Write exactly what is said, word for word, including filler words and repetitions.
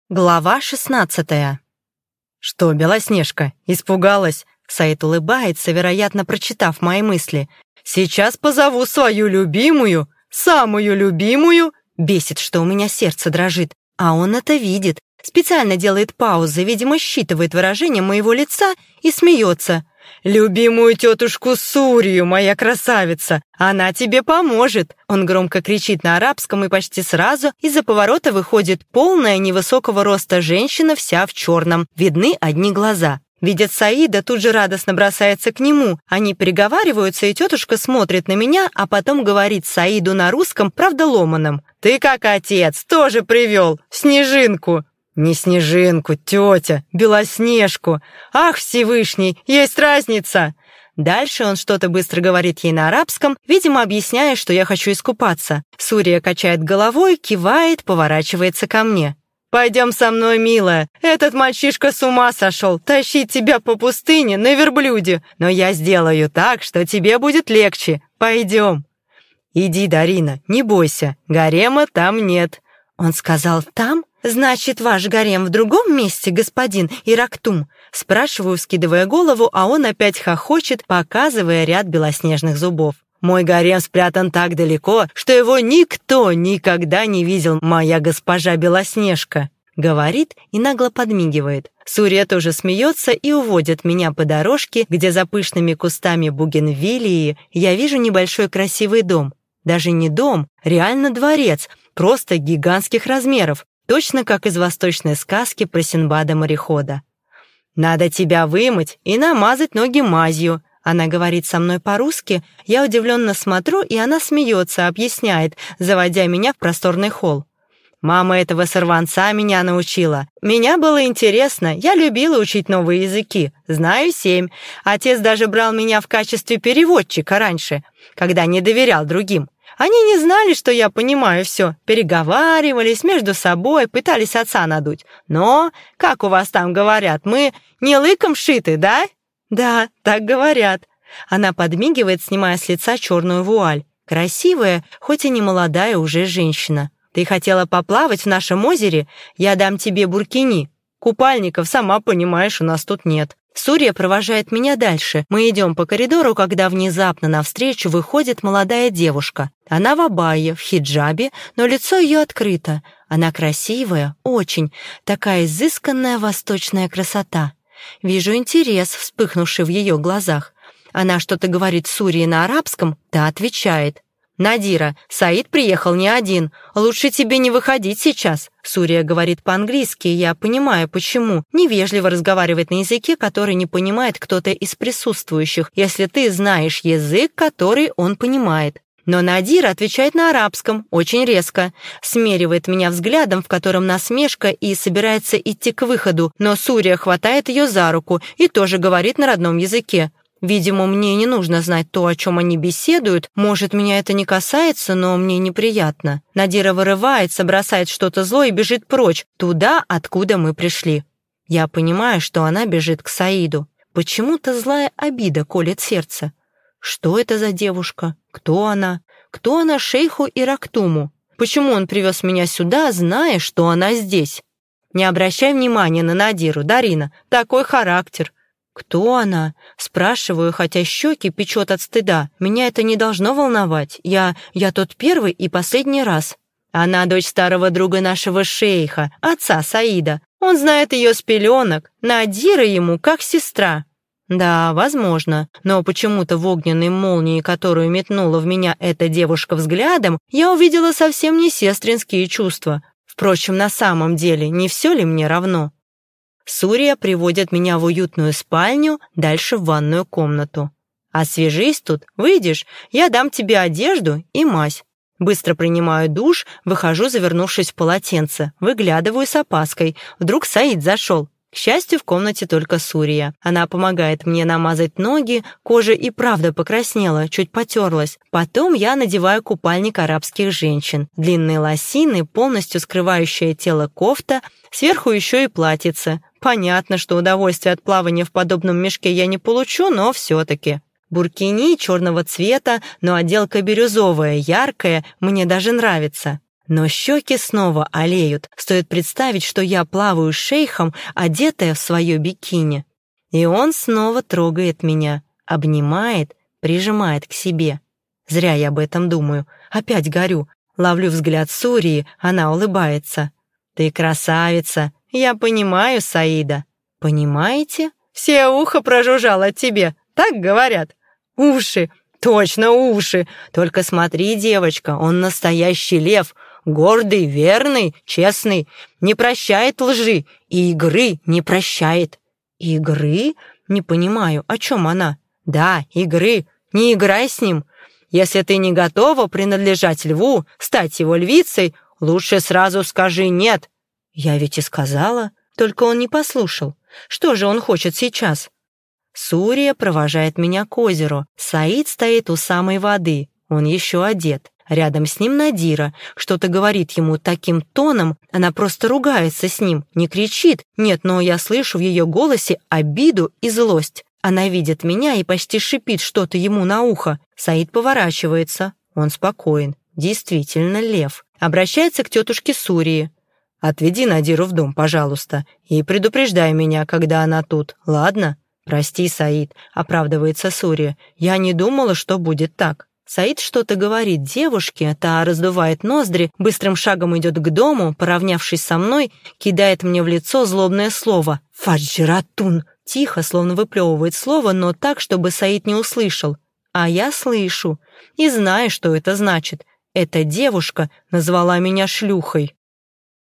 Глава шестнадцатая. «Что, Белоснежка, испугалась?» Саид улыбается, вероятно, прочитав мои мысли. «Сейчас позову свою любимую, самую любимую». Бесит, что у меня сердце дрожит, а он это видит. Специально делает паузы, видимо, считывает выражение моего лица и смеется. «Любимую тетушку Сурию, моя красавица! Она тебе поможет!» Он громко кричит на арабском, и почти сразу из-за поворота выходит полная невысокого роста женщина, вся в черном. Видны одни глаза. Видит Саида, тут же радостно бросается к нему. Они переговариваются, и тетушка смотрит на меня, а потом говорит Саиду на русском, правда ломаном. «Ты как отец, тоже привел Снежинку!» «Не Снежинку, тетя, Белоснежку! Ах, Всевышний, есть разница!» Дальше он что-то быстро говорит ей на арабском, видимо, объясняя, что я хочу искупаться. Сурия качает головой, кивает, поворачивается ко мне. «Пойдем со мной, милая. Этот мальчишка с ума сошел, тащить тебя по пустыне на верблюде. Но я сделаю так, что тебе будет легче. Пойдем». «Иди, Дарина, не бойся, гарема там нет». Он сказал «там»? «Значит, ваш гарем в другом месте, господин Ирактум?» Спрашиваю, вскидывая голову, а он опять хохочет, показывая ряд белоснежных зубов. «Мой гарем спрятан так далеко, что его никто никогда не видел, моя госпожа Белоснежка», говорит и нагло подмигивает. Сурия тоже смеется и уводит меня по дорожке, где за пышными кустами бугенвиллии я вижу небольшой красивый дом. Даже не дом, реально дворец, просто гигантских размеров. Точно как из восточной сказки про Синдбада-морехода. «Надо тебя вымыть и намазать ноги мазью». Она говорит со мной по-русски, я удивленно смотрю, и она смеется, объясняет, заводя меня в просторный холл. «Мама этого сорванца меня научила. Меня было интересно, я любила учить новые языки. Знаю семь. Отец даже брал меня в качестве переводчика раньше, когда не доверял другим. Они не знали, что я понимаю все, переговаривались между собой, пытались отца надуть. Но, как у вас там говорят, мы не лыком шиты, да?» «Да, так говорят». Она подмигивает, снимая с лица черную вуаль. Красивая, хоть и не молодая уже женщина. «Ты хотела поплавать в нашем озере? Я дам тебе буркини. Купальников, сама понимаешь, у нас тут нет». Сурия провожает меня дальше. Мы идем по коридору, когда внезапно навстречу выходит молодая девушка. Она в абайе, в хиджабе, но лицо ее открыто. Она красивая, очень, такая изысканная восточная красота. Вижу интерес, вспыхнувший в ее глазах. Она что-то говорит Сурии на арабском, та отвечает. «Надира, Саид приехал не один. Лучше тебе не выходить сейчас». Сурия говорит по-английски, я понимаю, почему. Невежливо разговаривает на языке, который не понимает кто-то из присутствующих, если ты знаешь язык, который он понимает. Но Надира отвечает на арабском, очень резко. Смеривает меня взглядом, в котором насмешка, и собирается идти к выходу, но Сурия хватает ее за руку и тоже говорит на родном языке. Видимо, мне не нужно знать то, о чем они беседуют. Может, меня это не касается, но мне неприятно. Надира вырывается, бросает что-то злое и бежит прочь, туда, откуда мы пришли. Я понимаю, что она бежит к Саиду. Почему-то злая обида колет сердце. Что это за девушка? Кто она? Кто она шейху Ирактуму? Почему он привез меня сюда, зная, что она здесь? Не обращай внимания на Надиру, Дарина, такой характер. «Кто она?» Спрашиваю, хотя щеки печет от стыда. Меня это не должно волновать. Я... я тот первый и последний раз. Она дочь старого друга нашего шейха, отца Саида. Он знает ее с пеленок. Надира ему как сестра. Да, возможно. Но почему-то в огненной молнии, которую метнула в меня эта девушка взглядом, я увидела совсем не сестринские чувства. Впрочем, на самом деле, не все ли мне равно? Сурия приводит меня в уютную спальню, дальше в ванную комнату. «Освежись тут, выйдешь, я дам тебе одежду и мазь». Быстро принимаю душ, выхожу, завернувшись в полотенце, выглядываю с опаской. Вдруг Саид зашел. К счастью, в комнате только Сурия. Она помогает мне намазать ноги, кожа и правда покраснела, чуть потерлась. Потом я надеваю купальник арабских женщин. Длинные лосины, полностью скрывающее тело кофта, сверху еще и платьице. Понятно, что удовольствие от плавания в подобном мешке я не получу, но все-таки. Буркини черного цвета, но отделка бирюзовая, яркая, мне даже нравится. Но щеки снова олеют. Стоит представить, что я плаваю с шейхом, одетая в свое бикини. И он снова трогает меня, обнимает, прижимает к себе. Зря я об этом думаю. Опять горю. Ловлю взгляд Сурии, она улыбается. «Ты красавица. Я понимаю, Саида». «Понимаете? Все ухо прожужжало тебе. Так говорят?» «Уши. Точно уши. Только смотри, девочка, он настоящий лев. Гордый, верный, честный. Не прощает лжи. И игры не прощает». «Игры? Не понимаю, о чем она?» «Да, игры. Не играй с ним. Если ты не готова принадлежать льву, стать его львицей, лучше сразу скажи «нет». Я ведь и сказала, только он не послушал. Что же он хочет сейчас? Сурия провожает меня к озеру. Саид стоит у самой воды. Он еще одет. Рядом с ним Надира. Что-то говорит ему таким тоном, она просто ругается с ним, не кричит. Нет, но я слышу в ее голосе обиду и злость. Она видит меня и почти шипит что-то ему на ухо. Саид поворачивается. Он спокоен. Действительно лев. Обращается к тетушке Сурии. «Отведи Надиру в дом, пожалуйста, и предупреждай меня, когда она тут, ладно?» «Прости, Саид», — оправдывается Сурия. «Я не думала, что будет так». Саид что-то говорит девушке, та раздувает ноздри, быстрым шагом идет к дому, поравнявшись со мной, кидает мне в лицо злобное слово «Фаджратун». Тихо, словно выплевывает слово, но так, чтобы Саид не услышал. А я слышу и знаю, что это значит. Эта девушка назвала меня шлюхой.